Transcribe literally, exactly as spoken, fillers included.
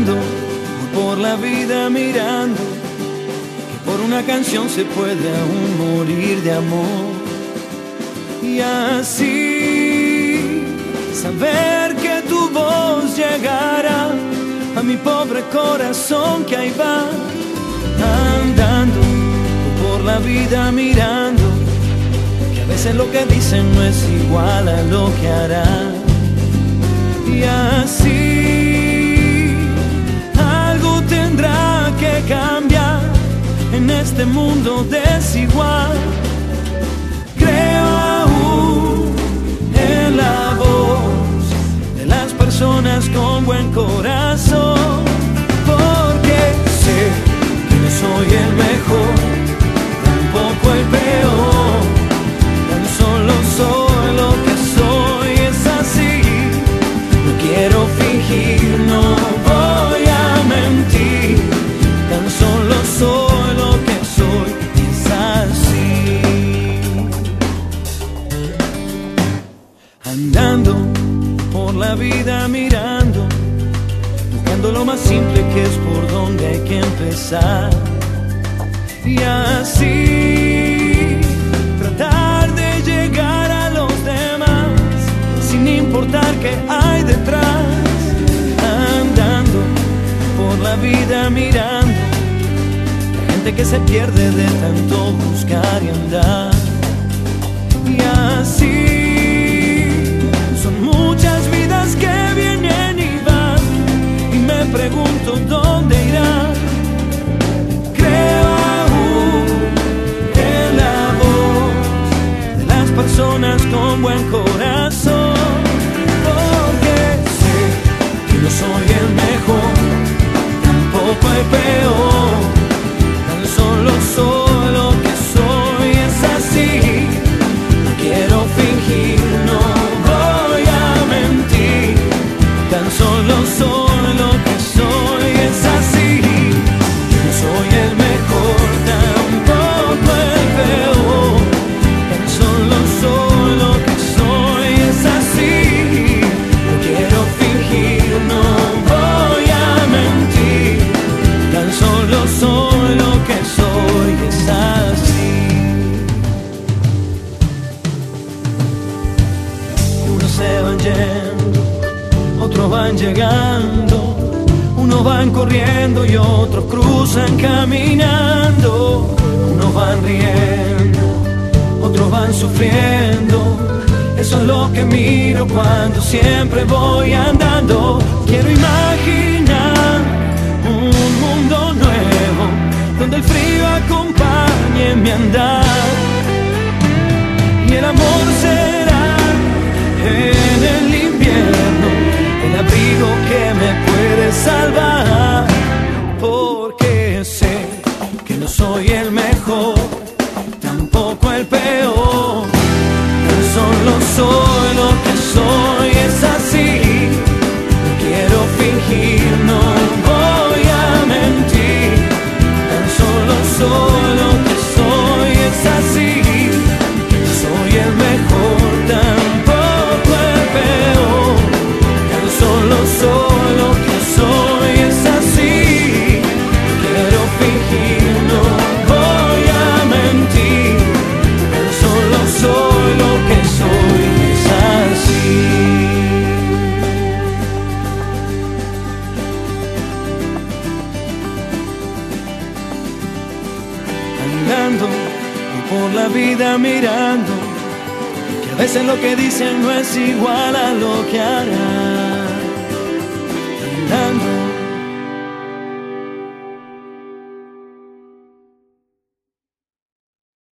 Andando por la vida mirando que por una canción se puede aún morir de amor. Y así saber que tu voz llegará a mi pobre corazón que ahí va andando por la vida mirando que a veces lo que dicen no es igual a lo que hará. Y así algo tendrá que cambiar en este mundo desigual. Creo aún en la voz de las personas con buen corazón, porque sé que no soy el mejor, tampoco el peor, tan solo soy lo que soy, es así. No quiero fingir, no voy a mentir, tan solo soy lo que soy, es así. Andando por la vida mirando, buscando lo más simple que es por donde hay que empezar. Y así tratar de llegar a los demás sin importar qué hay detrás. Andando por la vida mirando la gente que se pierde de tanto buscar y andar. Y así son muchas vidas que vienen y van y me pregunto dónde irán. Creo aún en la voz de las personas con buen corazón, porque sé que no soy el mejor, tampoco el peor, tan solo soy lo que soy, es así. No quiero fingir, no voy a mentir, tan solo soy lo que soy, es así. No soy el mejor, tampoco el peor, tan solo soy lo que soy, es así. No quiero fingir, no voy a mentir, tan solo soy lo que soy, es así. Y unos se van yendo, otros van llegando, unos van corriendo y otros cruzan caminando. Unos van riendo, otros van sufriendo. Eso es lo que miro cuando siempre voy andando. Quiero imaginar un mundo nuevo donde el frío acompañe mi andar y el amor será en el invierno el abrigo que me puede salvar, porque sé que no soy el mejor, tampoco el peor, tan solo soy lo que soy, es así. No quiero fingir, no voy a mentir, tan solo soy lo que soy, es así. No soy el mejor, tampoco el peor, tan solo soy lo que soy, es así. No quiero fingir, no voy a mentir, tan solo soy lo que soy, es así. Andando por la vida mirando que a veces lo que dicen no es igual a lo que harán. Andando